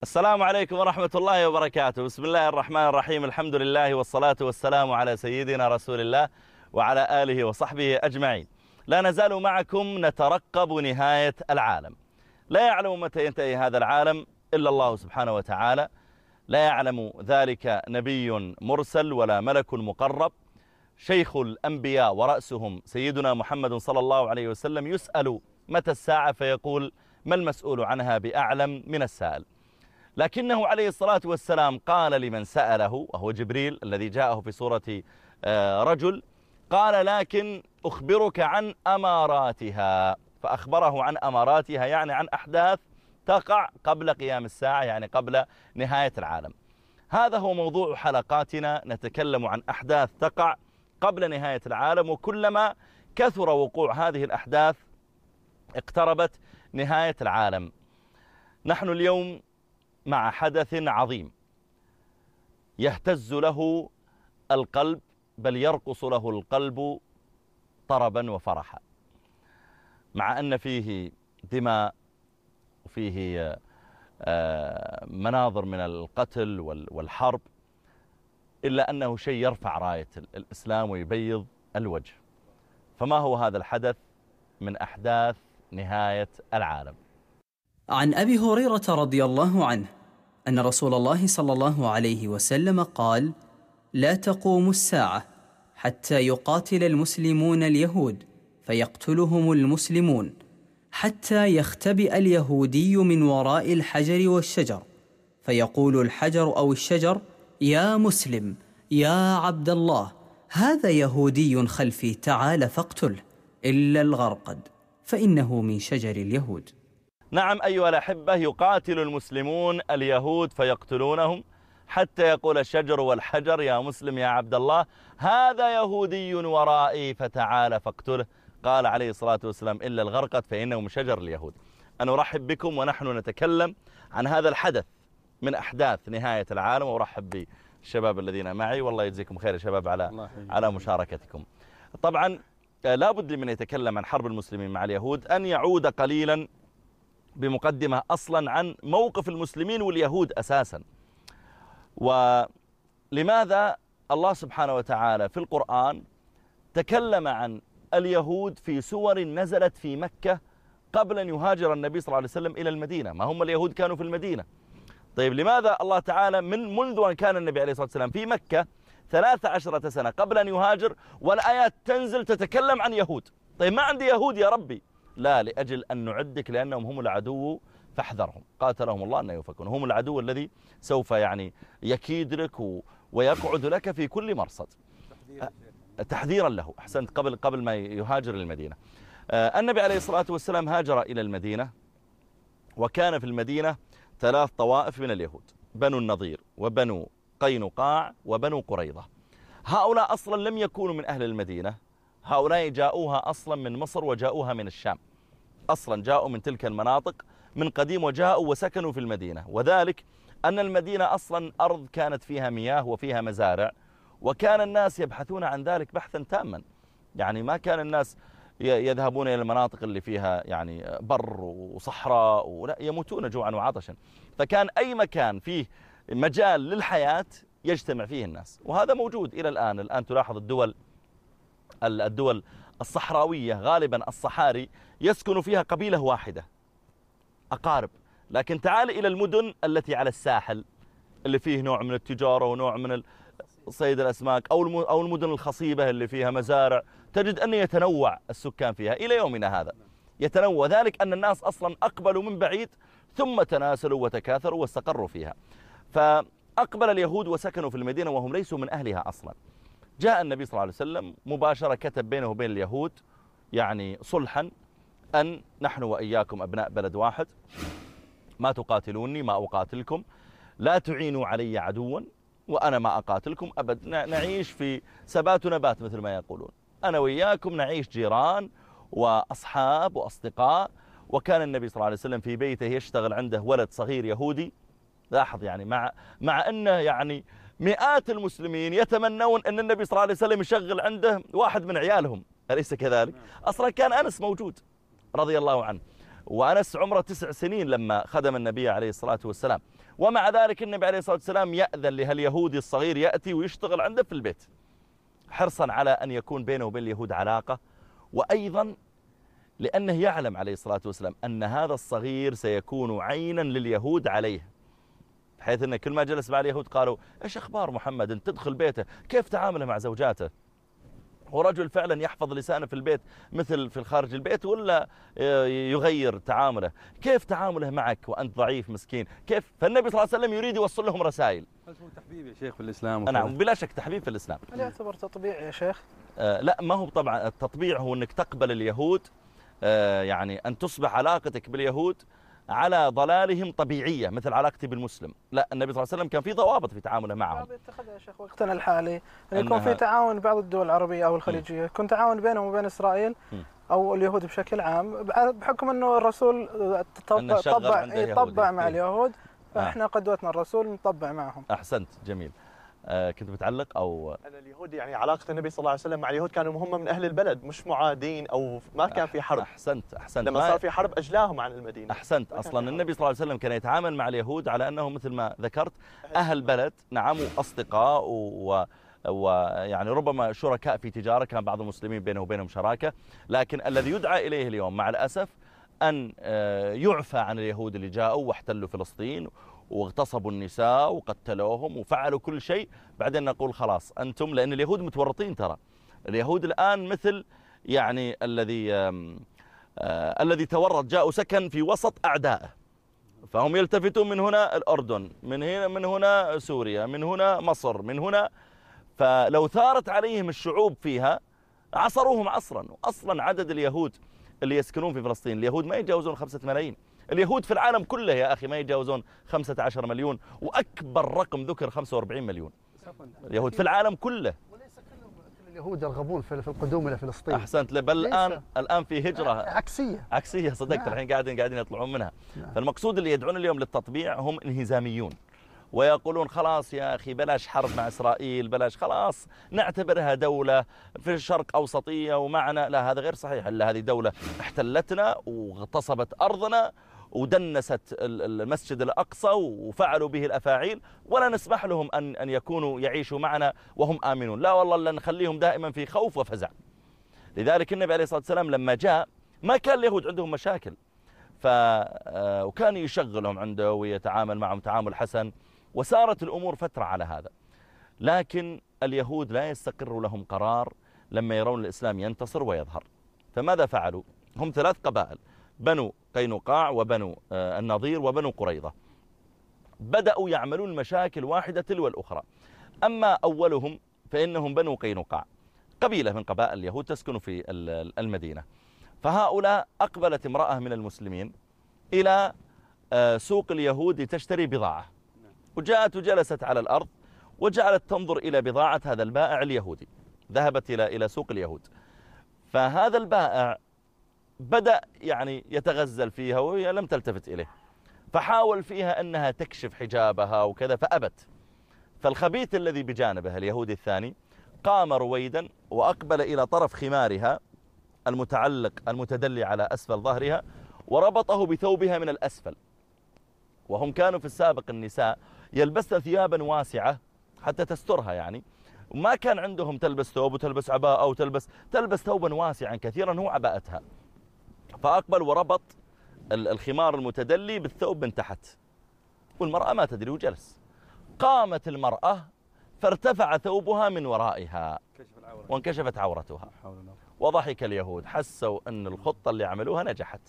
السلام عليكم ورحمة الله وبركاته. بسم الله الرحمن الرحيم. الحمد لله والصلاة والسلام على سيدنا رسول الله وعلى آله وصحبه أجمعين. لا نزال معكم نترقب نهاية العالم. لا يعلم متى ينتهي هذا العالم إلا الله سبحانه وتعالى. لا يعلم ذلك نبي مرسل ولا ملك مقرب. شيخ الأنبياء ورأسهم سيدنا محمد صلى الله عليه وسلم يسأل متى الساعة فيقول ما المسؤول عنها بأعلم من السائل. لكنه عليه الصلاة والسلام قال لمن سأله وهو جبريل الذي جاءه في صورة رجل، قال لكن أخبرك عن أماراتها، فأخبره عن أماراتها يعني عن أحداث تقع قبل قيام الساعة، يعني قبل نهاية العالم. هذا هو موضوع حلقاتنا، نتكلم عن أحداث تقع قبل نهاية العالم، وكلما كثر وقوع هذه الأحداث اقتربت نهاية العالم. نحن اليوم مع حدث عظيم يهتز له القلب، بل يرقص له القلب طربا وفرحا، مع أن فيه دماء وفيه مناظر من القتل والحرب، إلا أنه شيء يرفع راية الإسلام ويبيض الوجه. فما هو هذا الحدث من أحداث نهاية العالم؟ عن أبي هريرة رضي الله عنه أن رسول الله صلى الله عليه وسلم قال: لا تقوم الساعة حتى يقاتل المسلمون اليهود فيقتلهم المسلمون، حتى يختبئ اليهودي من وراء الحجر والشجر فيقول الحجر أو الشجر: يا مسلم يا عبد الله، هذا يهودي خلفي، تعال فاقتله، إلا الغرقد فإنه من شجر اليهود. نعم أيها الأحبة، يقاتل المسلمون اليهود فيقتلونهم حتى يقول الشجر والحجر: يا مسلم يا عبد الله، هذا يهودي ورائي فتعال فاقتله. قال عليه الصلاة والسلام: إلا الغرقد فإنه من شجر اليهود. أنا أرحب بكم ونحن نتكلم عن هذا الحدث من أحداث نهاية العالم، وأرحب بالشباب الذين معي، والله يجزيكم خير يا شباب على مشاركتكم. طبعا لا بد لمن يتكلم عن حرب المسلمين مع اليهود أن يعود قليلا بمقدمة أصلا عن موقف المسلمين واليهود أساسا، ولماذا الله سبحانه وتعالى في القرآن تكلم عن اليهود في سور نزلت في مكة قبل أن يهاجر النبي صلى الله عليه وسلم إلى المدينة. ما هم اليهود كانوا في المدينة. طيب لماذا الله تعالى منذ أن كان النبي عليه الصلاة والسلام في مكة 13 سنة قبل أن يهاجر والآيات تنزل تتكلم عن يهود؟ طيب ما عندي يهود يا ربي. لا، لأجل أن نعدك، لأنهم هم العدو فاحذرهم، قاتلهم الله أن يفكون. هم العدو الذي سوف يكيد لك ويقعد لك في كل مرصد. تحذيرا له. أحسنت. قبل ما يهاجر المدينة. النبي عليه الصلاة والسلام هاجر إلى المدينة، وكان في المدينة 3 طوائف من اليهود: بنو النضير وبنو قينقاع وبنو قريظة. هؤلاء أصلا لم يكونوا من أهل المدينة، هؤلاء جاءوها أصلا من مصر وجاءوها من الشام، أصلا جاءوا من تلك المناطق من قديم وجاءوا وسكنوا في المدينة. وذلك أن المدينة أصلا أرض كانت فيها مياه وفيها مزارع، وكان الناس يبحثون عن ذلك بحثا تاما. يعني ما كان الناس يذهبون إلى المناطق اللي فيها يعني بر وصحراء، ولا يموتون جوعا وعطشا. فكان أي مكان فيه مجال للحياة يجتمع فيه الناس، وهذا موجود إلى الآن. الآن تلاحظ الدول الصحراوية غالبا الصحاري يسكن فيها قبيلة واحدة، أقارب. لكن تعال إلى المدن التي على الساحل اللي فيه نوع من التجارة ونوع من صيد الأسماك، أو المدن الخصيبة اللي فيها مزارع، تجد أن يتنوع السكان فيها إلى يومنا هذا. يتنوع ذلك أن الناس أصلا أقبلوا من بعيد ثم تناسلوا وتكاثروا واستقروا فيها. فأقبل اليهود وسكنوا في المدينة وهم ليسوا من أهلها أصلا. جاء النبي صلى الله عليه وسلم مباشرة كتب بينه وبين اليهود يعني صلحا أن نحن وإياكم أبناء بلد واحد، ما تقاتلوني ما أقاتلكم، لا تعينوا علي عدوا وأنا ما أقاتلكم أبد، نعيش في سبات ونبات مثل ما يقولون، أنا وإياكم نعيش جيران وأصحاب وأصدقاء. وكان النبي صلى الله عليه وسلم في بيته يشتغل عنده ولد صغير يهودي. لاحظ يعني مع أنه يعني مئات المسلمين يتمنون أن النبي صلى الله عليه وسلم يشغل عنده واحد من عيالهم، أليس كذلك؟ أصلا كان أنس موجود رضي الله عنه، وأنس عمره 9 سنين لما خدم النبي عليه الصلاة والسلام، ومع ذلك النبي عليه الصلاة والسلام يأذن لهاليهودي الصغير يأتي ويشتغل عنده في البيت، حرصا على أن يكون بينه وبين اليهود علاقة، وأيضا لأنه يعلم عليه الصلاة والسلام أن هذا الصغير سيكون عينا لليهود عليه، بحيث أن كل ما جلس مع اليهود قالوا إيش أخبار محمد، أنت تدخل بيته كيف تعامله مع زوجاته، هو رجل فعلا يحفظ لسانه في البيت مثل في خارج البيت ولا يغير تعامله، كيف تعامله معك وأنت ضعيف مسكين كيف. فالنبي صلى الله عليه وسلم يريد يوصل لهم رسائل. هل هو تحبيب يا شيخ في الإسلام؟ نعم بلا شك تحبيب في الإسلام. هل يعتبر تطبيع يا شيخ؟ لا ما هو طبعا التطبيع هو أنك تقبل اليهود، يعني أن تصبح علاقتك باليهود على ضلالهم طبيعية مثل علاقتي بالمسلم. لا، النبي صلى الله عليه وسلم كان في ضوابط في تعامله معهم. اتخذها يا شيخ وقتنا الحالي أن يكون في تعاون بعض الدول العربية أو الخليجية، يكون تعاون بينهم وبين إسرائيل أو اليهود بشكل عام، بحكم أنه الرسول طبع مع اليهود، فإحنا قدوتنا الرسول نطبع معهم. أحسنت، جميل. كنت بتعلق أو أن اليهود يعني علاقة النبي صلى الله عليه وسلم مع اليهود كانوا هم من أهل البلد مش معادين أو ما كان في حرب. أحسنت لما صار في حرب أجلاهم عن المدينة. أحسنت. أصلا النبي صلى الله عليه وسلم كان يتعامل مع اليهود على أنه مثل ما ذكرت أهل بلد، نعم، وأصدقاء ويعني ربما شركاء في تجارة، كان بعض المسلمين بينه وبينهم شراكة، لكن الذي يدعى إليه اليوم مع الأسف أن يعفى عن اليهود اللي جاءوا واحتلوا فلسطين واغتصبوا النساء وقتلوهم وفعلوا كل شيء، بعدين نقول خلاص أنتم، لأن اليهود متورطين، ترى اليهود الآن مثل يعني الذي تورط جاءوا سكن في وسط أعدائه، فهم يلتفتون من هنا الأردن، من هنا سوريا، من هنا مصر، من هنا، فلو ثارت عليهم الشعوب فيها عصروهم عصرا. وأصلا عدد اليهود اللي يسكنون في فلسطين، اليهود ما يتجاوزون 5 ملايين، اليهود في العالم كله يا أخي ما يتجاوزون 15 مليون، وأكبر رقم ذكر 45 مليون اليهود في العالم كله. وليس كل اليهود يرغبون في القدوم إلى فلسطين. أحسنت، بل الآن في هجرة عكسية صدقت. نعم. الحين قاعدين يطلعون منها. نعم. فالمقصود اللي يدعون اليوم للتطبيع هم انهزاميون، ويقولون خلاص يا أخي بلاش حرب مع إسرائيل، بلاش، خلاص نعتبرها دولة في الشرق أوسطية ومعنا. لا، هذا غير صحيح، إلا هذه دولة احتلتنا واغتصبت أرضنا ودنست المسجد الأقصى وفعلوا به الأفاعيل، ولا نسمح لهم أن يكونوا يعيشوا معنا وهم آمنون، لا والله لن نخليهم دائما في خوف وفزع. لذلك النبي عليه الصلاة والسلام لما جاء ما كان اليهود عندهم مشاكل، وكان يشغلهم عنده ويتعامل معهم تعامل حسن، وسارت الأمور فترة على هذا. لكن اليهود لا يستقر لهم قرار لما يرون الإسلام ينتصر ويظهر. فماذا فعلوا؟ هم 3 قبائل، بنو قينقاع وبنو النضير وبنو قريظة، بدأوا يعملون مشاكل واحدة تلو الأخرى. أما أولهم فإنهم بنو قينقاع، قبيلة من قبائل اليهود تسكن في المدينة. فهؤلاء أقبلت امرأة من المسلمين إلى سوق اليهود لتشتري بضاعة، وجاءت وجلست على الأرض وجعلت تنظر إلى بضاعة هذا البائع اليهودي. ذهبت إلى سوق اليهود، فهذا البائع بدأ يعني يتغزل فيها وهي لم تلتفت إليه، فحاول فيها أنها تكشف حجابها وكذا فأبت. فالخبيث الذي بجانبها اليهودي الثاني قام رويدا وأقبل إلى طرف خمارها المتعلق المتدلي على أسفل ظهرها وربطه بثوبها من الأسفل. وهم كانوا في السابق النساء يلبسن ثيابا واسعة حتى تسترها، يعني وما كان عندهم تلبس ثوب وتلبس عباءة أو تلبس ثوبا واسعا كثيرا هو عباءتها. فأقبل وربط الخمار المتدلي بالثوب من تحت، والمرأة ما تدري وجلس. قامت المرأة فارتفع ثوبها من ورائها وانكشفت عورتها، وضحك اليهود، حسوا أن الخطة اللي عملوها نجحت.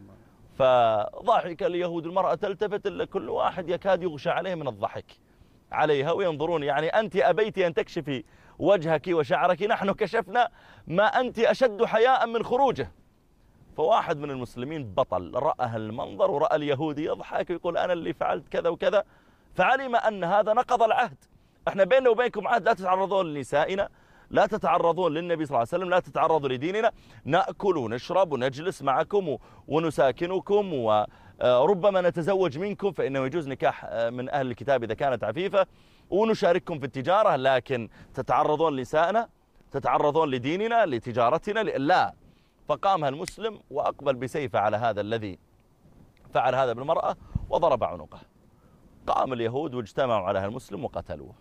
فضحك اليهود، المرأة تلتفت إلا كل واحد يكاد يغشى عليه من الضحك عليها، وينظرون يعني أنت أبيت أن تكشفي وجهك وشعرك، نحن كشفنا ما أنت أشد حياء من خروجه. فواحد من المسلمين بطل رأى المنظر ورأى اليهودي يضحك ويقول أنا اللي فعلت كذا وكذا، فعلم أن هذا نقض العهد. احنا بيننا وبينكم عهد، لا تتعرضون لنسائنا، لا تتعرضون للنبي صلى الله عليه وسلم، لا تتعرضوا لديننا، نأكل ونشرب ونجلس معكم ونساكنكم وربما نتزوج منكم، فإنه يجوز نكاح من أهل الكتاب إذا كانت عفيفة، ونشارككم في التجارة، لكن تتعرضون لنسائنا، تتعرضون لديننا، لتجارتنا، لا. فقام المسلم وأقبل بسيفه على هذا الذي فعل هذا بالمرأة وضرب عنقه. قام اليهود واجتمعوا على المسلم وقتلوه.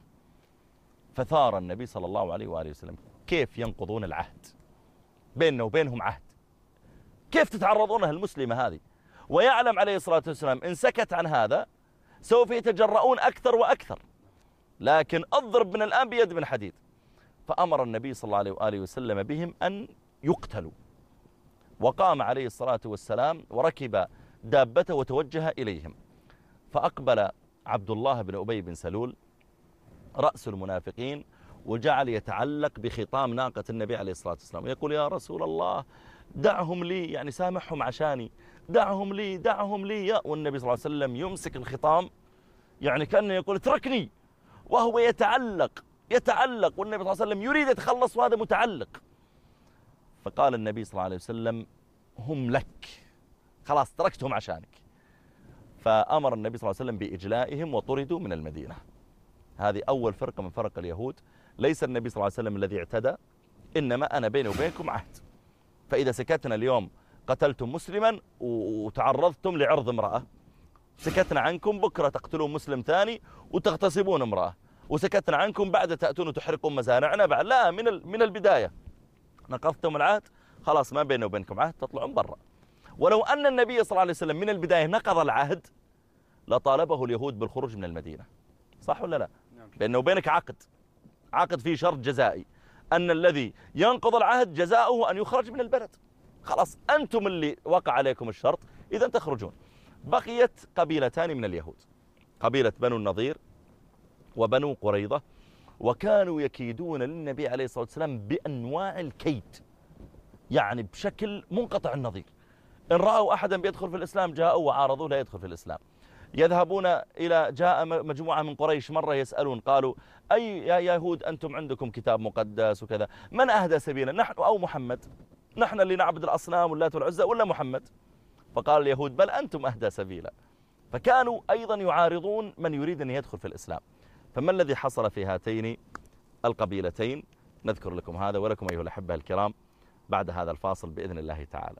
فثار النبي صلى الله عليه وآله وسلم كيف ينقضون العهد بيننا وبينهم عهد، كيف تتعرضونها المسلمة هذه؟ ويعلم عليه الصلاة والسلام إن سكت عن هذا سوف يتجرؤون أكثر وأكثر، لكن أضرب من الآن بيد من حديد. فأمر النبي صلى الله عليه وآله وسلم بهم أن يقتلوا، وقام عليه الصلاة والسلام وركب دابته وتوجه إليهم. فأقبل عبد الله بن أبي بن سلول رأس المنافقين وجعل يتعلق بخطام ناقة النبي عليه الصلاة والسلام ويقول يا رسول الله دعهم لي، يعني سامحهم عشاني، دعهم لي دعهم لي. والنبي صلى الله عليه وسلم يمسك الخطام يعني كأنه يقول اتركني، وهو يتعلق والنبي صلى الله عليه وسلم يريد يتخلص وهذا متعلق. فقال النبي صلى الله عليه وسلم هم لك، خلاص تركتهم عشانك. فأمر النبي صلى الله عليه وسلم بإجلائهم وطردوا من المدينة. هذه أول فرقة من فرق اليهود. ليس النبي صلى الله عليه وسلم الذي اعتدى، إنما أنا بيني وبينكم عهد، فإذا سكتنا اليوم قتلتم مسلما وتعرضتم لعرض امرأة، سكتنا عنكم بكرة تقتلون مسلم ثاني وتغتصبون امرأة، وسكتنا عنكم بعد تأتون وتحرقون مزارعنا بعد. لا، من البداية نقضتم العهد، خلاص ما بيننا وبينكم عهد، تطلعون برا. ولو أن النبي صلى الله عليه وسلم من البداية نقض العهد لطالبه اليهود بالخروج من المدينة، صح ولا لا؟ بيننا وبينك عقد فيه شرط جزائي، أن الذي ينقض العهد جزاؤه أن يخرج من البلد. خلاص أنتم اللي وقع عليكم الشرط، إذا تخرجون. بقيت قبيلتان من اليهود، قبيلة بنو النضير وبنو قريظة، وكانوا يكيدون للنبي عليه الصلاة والسلام بأنواع الكيد، يعني بشكل منقطع النظير. إن رأوا أحدا بيدخل في الإسلام جاءوا وعارضوا لا يدخل في الإسلام. يذهبون إلى جاء مجموعة من قريش مرة يسألون، قالوا أي يا يهود أنتم عندكم كتاب مقدس وكذا، من أهدى سبيلا، نحن أو محمد؟ نحن اللي نعبد الأصنام واللات والعزى ولا محمد؟ فقال اليهود بل أنتم أهدى سبيلا. فكانوا أيضا يعارضون من يريد أن يدخل في الإسلام. فما الذي حصل في هاتين القبيلتين؟ نذكر لكم هذا ولكم أيها الأحبة الكرام بعد هذا الفاصل بإذن الله تعالى.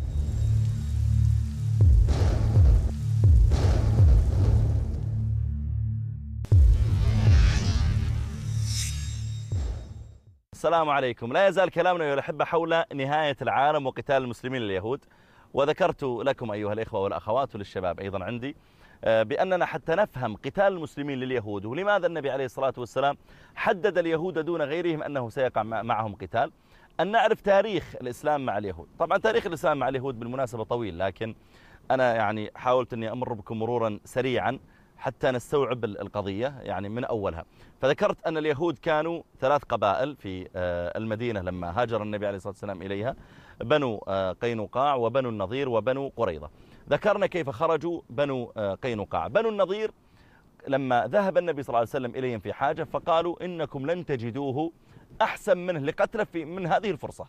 السلام عليكم. لا يزال كلامنا أيها الأحبة حول نهاية العالم وقتال المسلمين لليهود. وذكرت لكم أيها الإخوة والأخوات وللشباب أيضا عندي بأننا حتى نفهم قتال المسلمين لليهود ولماذا النبي عليه الصلاة والسلام حدد اليهود دون غيرهم أنه سيقع معهم قتال، أن نعرف تاريخ الإسلام مع اليهود. طبعا تاريخ الإسلام مع اليهود بالمناسبة طويل، لكن أنا يعني حاولت أني أمر بكم مرورا سريعا حتى نستوعب القضية يعني من أولها. فذكرت أن اليهود كانوا 3 قبائل في المدينة لما هاجر النبي عليه الصلاة والسلام إليها، بنو قينقاع وبنو النضير وبنو قريظة. ذكرنا كيف خرجوا بنو قينقاع. بنو النضير لما ذهب النبي صلى الله عليه وسلم إليهم في حاجة فقالوا إنكم لن تجدوه أحسن منه لقتله من هذه الفرصة.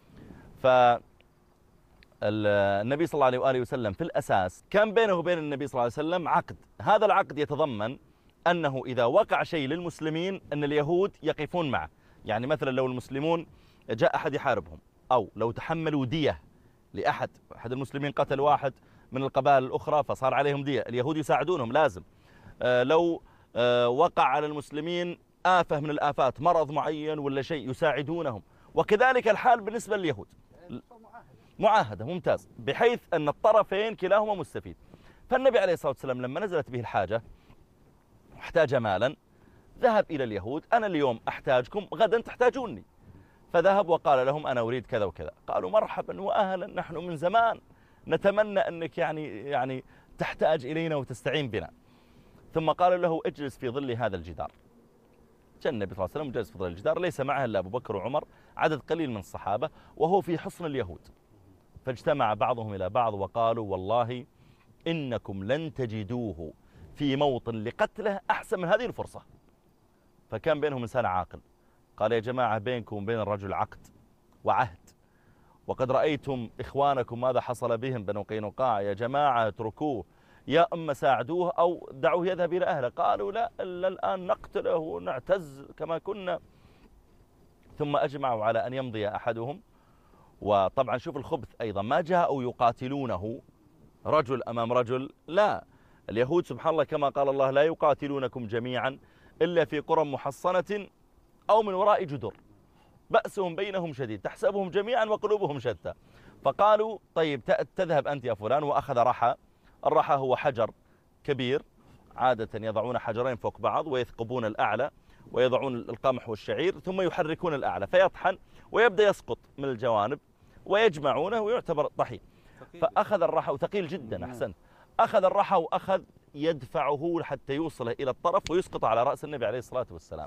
فالنبي صلى الله عليه وآله وسلم في الأساس كان بينه وبين النبي صلى الله عليه وسلم عقد. هذا العقد يتضمن أنه إذا وقع شيء للمسلمين أن اليهود يقفون معه. يعني مثلا لو المسلمون جاء أحد يحاربهم، أو لو تحملوا دية لأحد المسلمين قتل واحد من القبائل الأخرى فصار عليهم دية، اليهود يساعدونهم لازم. لو وقع على المسلمين آفة من الآفات، مرض معين ولا شيء، يساعدونهم. وكذلك الحال بالنسبة لليهود، معاهدة ممتاز، بحيث أن الطرفين كلاهما مستفيد. فالنبي عليه الصلاة والسلام لما نزلت به الحاجة احتاج مالا، ذهب إلى اليهود، أنا اليوم أحتاجكم غدا تحتاجوني. فذهب وقال لهم أنا أريد كذا وكذا. قالوا مرحبا وأهلا، نحن من زمان نتمنى أنك يعني تحتاج إلينا وتستعين بنا. ثم قال له اجلس في ظل هذا الجدار. جاء النبي صلى الله عليه وسلم جلس في ظل الجدار، ليس معه إلا أبو بكر وعمر، عدد قليل من الصحابة، وهو في حصن اليهود. فاجتمع بعضهم إلى بعض وقالوا والله إنكم لن تجدوه في موطن لقتله أحسن من هذه الفرصة. فكان بينهم إنسان عاقل قال يا جماعة بينكم وبين الرجل عقد وعهد، وقد رأيتم إخوانكم ماذا حصل بهم بنو قينقاع، يا جماعة اتركوه، يا أما ساعدوه أو دعوه يذهب إلى أهله. قالوا لا إلا الآن نقتله ونعتز كما كنا. ثم أجمعوا على أن يمضي أحدهم. وطبعا شوف الخبث أيضا، ما جاءوا يقاتلونه رجل أمام رجل، لا، اليهود سبحان الله كما قال الله لا يقاتلونكم جميعا إلا في قرى محصنة أو من وراء جدر بأسهم بينهم شديد تحسبهم جميعا وقلوبهم شتى. فقالوا طيب تذهب أنت يا فلان، وأخذ رحى. الرحى هو حجر كبير، عادة يضعون حجرين فوق بعض ويثقبون الأعلى ويضعون القمح والشعير ثم يحركون الأعلى فيطحن ويبدأ يسقط من الجوانب ويجمعونه ويعتبر طحين. فأخذ الرحى، وثقيل جدا أحسنت، أخذ الرحى وأخذ يدفعه حتى يوصله إلى الطرف ويسقط على رأس النبي عليه الصلاة والسلام.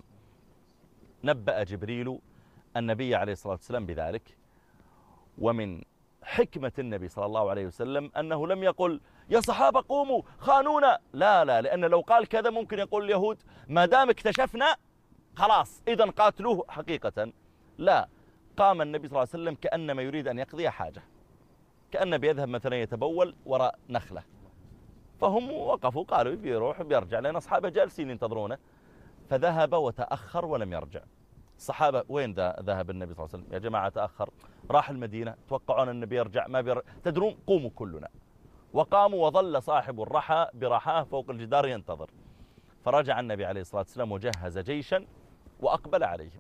نبأ جبريل النبي عليه الصلاة والسلام بذلك. ومن حكمة النبي صلى الله عليه وسلم أنه لم يقل يا صحابة قوموا خانونا، لا لا، لأن لو قال كذا ممكن يقول اليهود ما دام اكتشفنا خلاص إذا قاتلوه حقيقة. لا، قام النبي صلى الله عليه وسلم كأنما يريد أن يقضي حاجة، كأنه بيذهب مثلا يتبول وراء نخلة، فهم وقفوا قالوا بيروح بيرجع لأن أصحابه جالسين ينتظرونه، فذهب وتأخر ولم يرجع. الصحابة وين ذهب النبي صلى الله عليه وسلم؟ يا جماعة تأخر، راح المدينة، توقعون النبي يرجع ما بيرجع، تدرون قوموا كلنا. وقاموا وظل صاحب الرحى برحاه فوق الجدار ينتظر. فرجع النبي عليه الصلاة والسلام وجهز جيشا وأقبل عليهم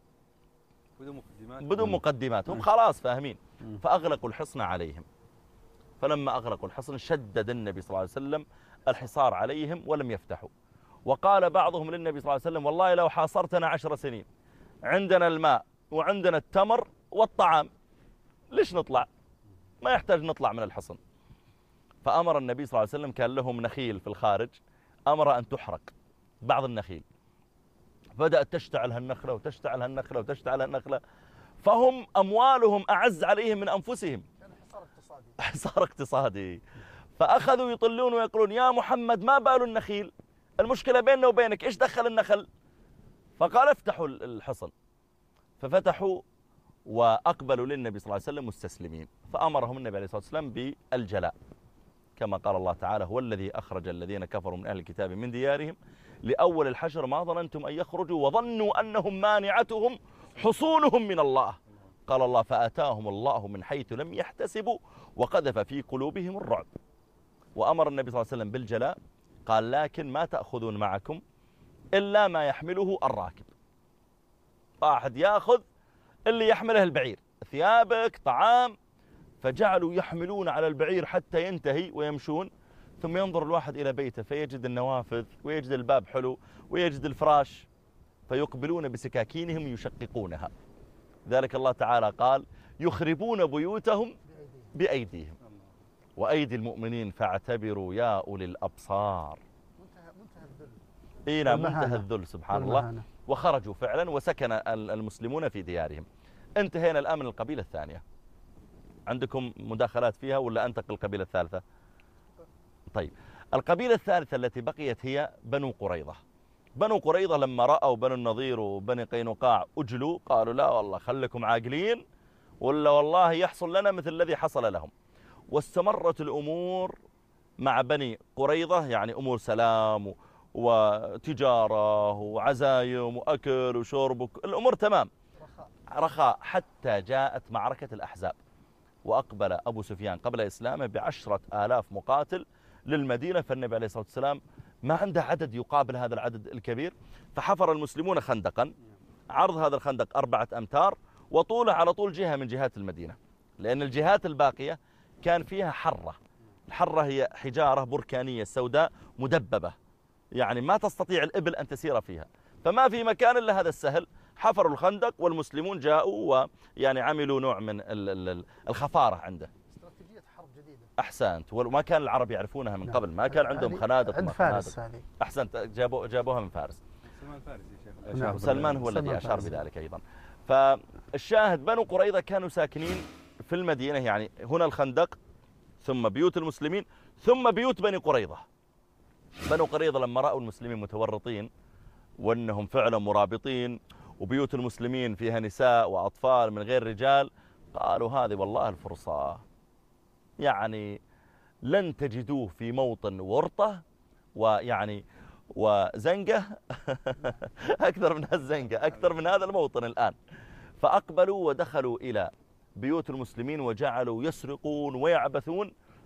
بدون مقدمات، هم خلاص فاهمين. فأغلقوا الحصن عليهم. فلما أغلقوا الحصن شدد النبي صلى الله عليه وسلم الحصار عليهم ولم يفتحوا. وقال بعضهم للنبي صلى الله عليه وسلم والله لو حاصرتنا 10 سنين عندنا الماء وعندنا التمر والطعام، ليش نطلع؟ ما يحتاج نطلع من الحصن. فأمر النبي صلى الله عليه وسلم، كان لهم نخيل في الخارج، أمر أن تحرق بعض النخيل، بدأت تشتعل هالنخلة وتشتعل هالنخلة وتشتعل هالنخلة، فهم أموالهم أعز عليهم من أنفسهم. حصار اقتصادي. فأخذوا يطلون ويقولون يا محمد ما بال النخيل، المشكلة بيننا وبينك، إيش دخل النخل؟ فقال افتحوا الحصن. ففتحوا وأقبلوا للنبي صلى الله عليه وسلم مستسلمين. فأمرهم النبي عليه الصلاة والسلام بالجلاء كما قال الله تعالى هو الذي أخرج الذين كفروا من أهل الكتاب من ديارهم لأول الحشر ما ظننتم أن يخرجوا وظنوا أنهم مانعتهم حصونهم من الله. قال الله فأتاهم الله من حيث لم يحتسبوا وقذف في قلوبهم الرعب. وأمر النبي صلى الله عليه وسلم بالجلاء، قال لكن ما تأخذون معكم إلا ما يحمله الراكب. واحد يأخذ اللي يحمله البعير، ثيابك، طعام. فجعلوا يحملون على البعير حتى ينتهي ويمشون، ثم ينظر الواحد إلى بيته فيجد النوافذ ويجد الباب حلو ويجد الفراش، فيقبلون بسكاكينهم يشققونها. ذلك الله تعالى قال يخربون بيوتهم بأيديهم وأيدي المؤمنين فاعتبروا يا أولي الأبصار. منتهى الذل سبحان الله. وخرجوا فعلا وسكن المسلمون في ديارهم. انتهينا الآن من القبيلة الثانية. عندكم مداخلات فيها ولا أنتقل القبيلة الثالثة؟ طيب، القبيلة الثالثة التي بقيت هي بنو قريظة. بنو قريظة لما رأوا بنو النضير وبني قينقاع أجلوا قالوا لا والله خلكم عاقلين ولا والله يحصل لنا مثل الذي حصل لهم. واستمرت الأمور مع بني قريظة، يعني أمور سلام وتجارة وعزايم وأكل وشرب، الأمور تمام رخاء، حتى جاءت معركة الأحزاب. وأقبل أبو سفيان قبل إسلامه ب10,000 مقاتل للمدينة، فالنبي عليه الصلاة والسلام ما عنده عدد يقابل هذا العدد الكبير، فحفر المسلمون خندقا، عرض هذا الخندق 4 أمتار وطوله على طول جهة من جهات المدينة، لأن الجهات الباقية كان فيها حرة. الحرة هي حجارة بركانية سوداء مدببة، يعني ما تستطيع الإبل أن تسير فيها، فما في مكان إلا هذا السهل. حفروا الخندق والمسلمون جاءوا ويعني عملوا نوع من الخفارة عنده. استراتيجية حرب جديدة. أحسنت، وما كان العرب يعرفونها من قبل، ما كان عندهم خنادق. عند فارس هذه. أحسنت، جابوها من فارس. سلمان فارس يا شيخ. وسلمان هو الذي أشار بذلك أيضا. فالشاهد بنو قريظة كانوا ساكنين في المدينة، يعني هنا الخندق ثم بيوت المسلمين ثم بيوت بني قريظة. بنو قريظة لما رأوا المسلمين متورطين وأنهم فعلا مرابطين وبيوت المسلمين فيها نساء وأطفال من غير رجال، قالوا هذه والله الفرصة، يعني لن تجدوه في موطن ورطة ويعني وزنقة أكثر من الزنقة، أكثر من هذا الموطن الآن. فأقبلوا ودخلوا إلى بيوت المسلمين وجعلوا يسرقون ويعبثون،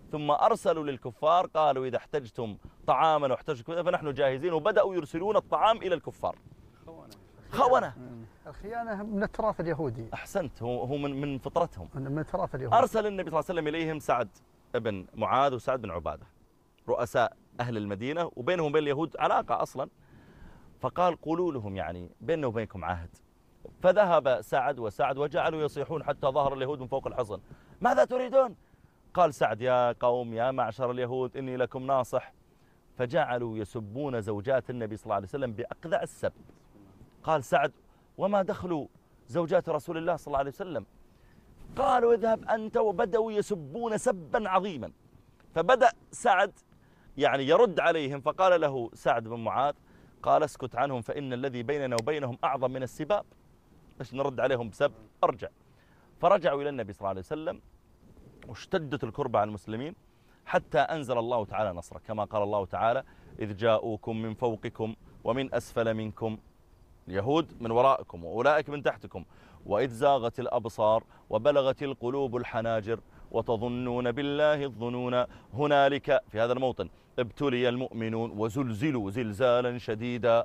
ثم أرسلوا للكفار قالوا إذا احتجتم طعاما واحتجتم كذا فنحن جاهزين، وبدأوا يرسلون الطعام إلى الكفار. خونة. الخيانة من التراث اليهودي. أحسنت، هو من فطرتهم، من التراث اليهودي. أرسل النبي صلى الله عليه وسلم إليهم سعد بن معاذ وسعد بن عبادة رؤساء أهل المدينة، وبينهم وبين اليهود علاقة أصلا، فقال قولوا لهم يعني بيننا وبينكم عهد. فذهب سعد وسعد وجعلوا يصيحون حتى ظهر اليهود من فوق الحصن. ماذا تريدون؟ قال سعد يا قوم يا معشر اليهود إني لكم ناصح. فجعلوا يسبون زوجات النبي صلى الله عليه وسلم بأقذع السب. قال سعد وما دخلوا زوجات رسول الله صلى الله عليه وسلم؟ قالوا اذهب أنت، وبدأوا يسبون سبا عظيما. فبدأ سعد يعني يرد عليهم، فقال له سعد بن معاذ قال اسكت عنهم فإن الذي بيننا وبينهم أعظم من السباب. ليش نرد عليهم بسب؟ أرجع. فرجعوا إلى النبي صلى الله عليه وسلم، واشتدت الكربة على المسلمين حتى أنزل الله تعالى نصره، كما قال الله تعالى إذ جاءوكم من فوقكم ومن أسفل منكم، اليهود من ورائكم وأولئك من تحتكم، وإذ زاغت الأبصار وبلغت القلوب الحناجر وتظنون بالله الظنون هنالك في هذا الموطن ابتلي المؤمنون وزلزلوا زلزالا شديدا.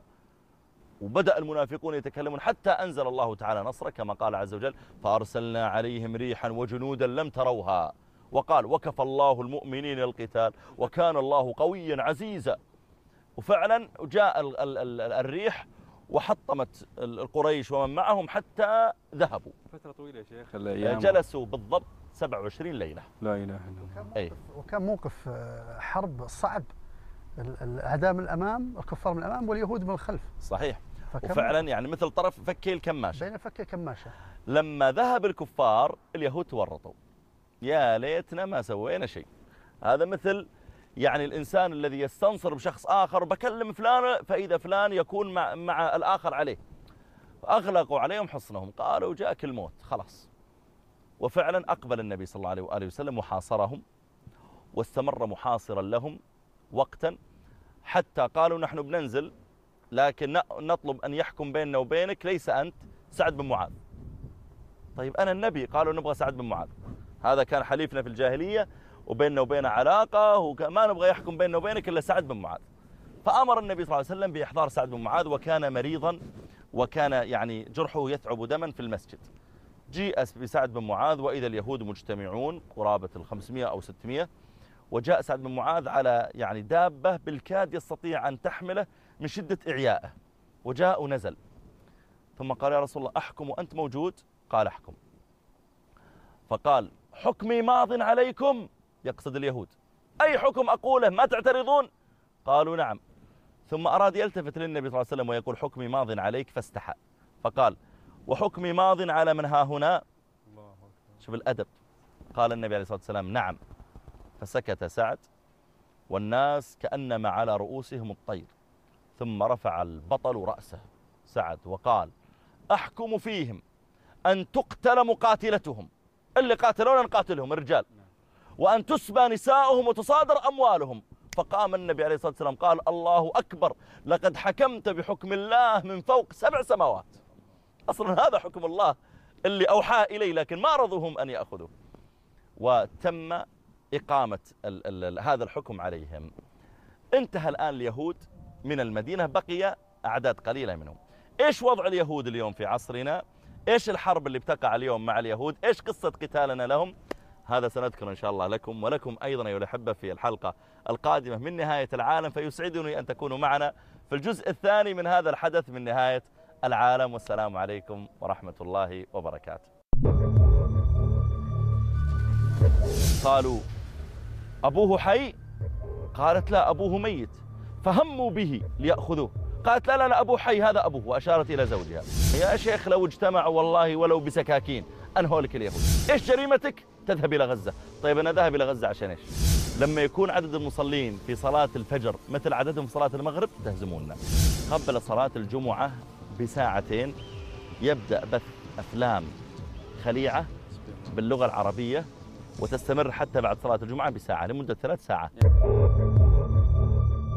وبدأ المنافقون يتكلمون حتى أنزل الله تعالى نصره، كما قال عز وجل فأرسلنا عليهم ريحا وجنودا لم تروها، وقال وكفى الله المؤمنين القتال وكان الله قويا عزيزا. وفعلا جاء الريح وحطمت القريش ومن معهم حتى ذهبوا. فترة طويلة يا شيخ الأيام. جلسوا بالضبط 27 ليلة. لا إله إلا الله. وكان موقف حرب صعب، الأعداء من الأمام، الكفار من الأمام، واليهود من الخلف. صحيح. وفعلا يعني مثل طرف فكي الكماشة. بين فكي الكماشة. لما ذهب الكفار اليهود تورطوا، يا ليتنا ما سوينا شيء. هذا مثل يعني الإنسان الذي يستنصر بشخص آخر، بكلم فلان فإذا فلان يكون مع الآخر عليه، أغلقوا عليهم حصنهم، قالوا جاءك الموت خلاص. وفعلا أقبل النبي صلى الله عليه وآله وسلم وحاصرهم، واستمر محاصرا لهم وقتا حتى قالوا نحن بننزل لكن نطلب أن يحكم بيننا وبينك ليس أنت سعد بن معاذ. طيب أنا النبي، قالوا نبغى سعد بن معاذ، هذا كان حليفنا في الجاهلية وبيننا وبينه علاقة، وما نبغى يحكم بيننا وبينك إلا سعد بن معاذ. فأمر النبي صلى الله عليه وسلم بإحضار سعد بن معاذ، وكان مريضا وكان يعني جرحه يثعب دما في المسجد. جيء بسعد بن معاذ وإذا اليهود مجتمعون قرابة 500 أو 600، وجاء سعد بن معاذ على يعني دابة بالكاد يستطيع أن تحمله من شدة إعيائه، وجاء ونزل. ثم قال يا رسول الله أحكم وأنت موجود؟ قال أحكم. فقال حكمي ماض عليكم، يقصد اليهود، أي حكم أقوله ما تعترضون؟ قالوا نعم. ثم أراد يلتفت للنبي صلى الله عليه وسلم ويقول حكمي ماض عليك، فاستحى فقال وحكمي ماض على من ها هنا. شوف الأدب. قال النبي عليه الصلاة والسلام نعم. فسكت سعد والناس كأنما على رؤوسهم الطير. ثم رفع البطل رأسه سعد وقال أحكم فيهم أن تقتل مقاتلتهم، اللي قاتلونا نقاتلهم الرجال، وأن تسبى نساؤهم وتصادر أموالهم. فقام النبي عليه الصلاة والسلام قال الله أكبر، لقد حكمت بحكم الله من فوق 7 سماوات. أصلا هذا حكم الله اللي أوحى إليه، لكن ما رضوهم أن يأخذوه. وتم إقامة هذا الحكم عليهم. انتهى الآن اليهود من المدينة، بقي أعداد قليلة منهم. إيش وضع اليهود اليوم في عصرنا؟ إيش الحرب اللي بتقع اليوم مع اليهود؟ إيش قصة قتالنا لهم؟ هذا سنذكر إن شاء الله لكم ولكم أيضا أيها الأحبة في الحلقة القادمة من نهاية العالم. فيسعدني أن تكونوا معنا في الجزء الثاني من هذا الحدث من نهاية العالم. والسلام عليكم ورحمة الله وبركاته. قالوا أبوه حي؟ قالت لا أبوه ميت. فهموا به ليأخذوه. قالت لا لا لا أبوه حي، هذا أبوه، وأشارت إلى زوجها. يا شيخ لو اجتمعوا والله ولو بسكاكين أنهولك اليهود. إيش جريمتك؟ تذهب إلى غزة. طيب أنا ذهب إلى غزة عشان إيش؟ لما يكون عدد المصلين في صلاة الفجر مثل عددهم في صلاة المغرب تهزموننا. قبل صلاة الجمعة بساعتين يبدأ بث أفلام خليعة باللغة العربية، وتستمر حتى بعد صلاة الجمعة بساعة لمدة 3 ساعات.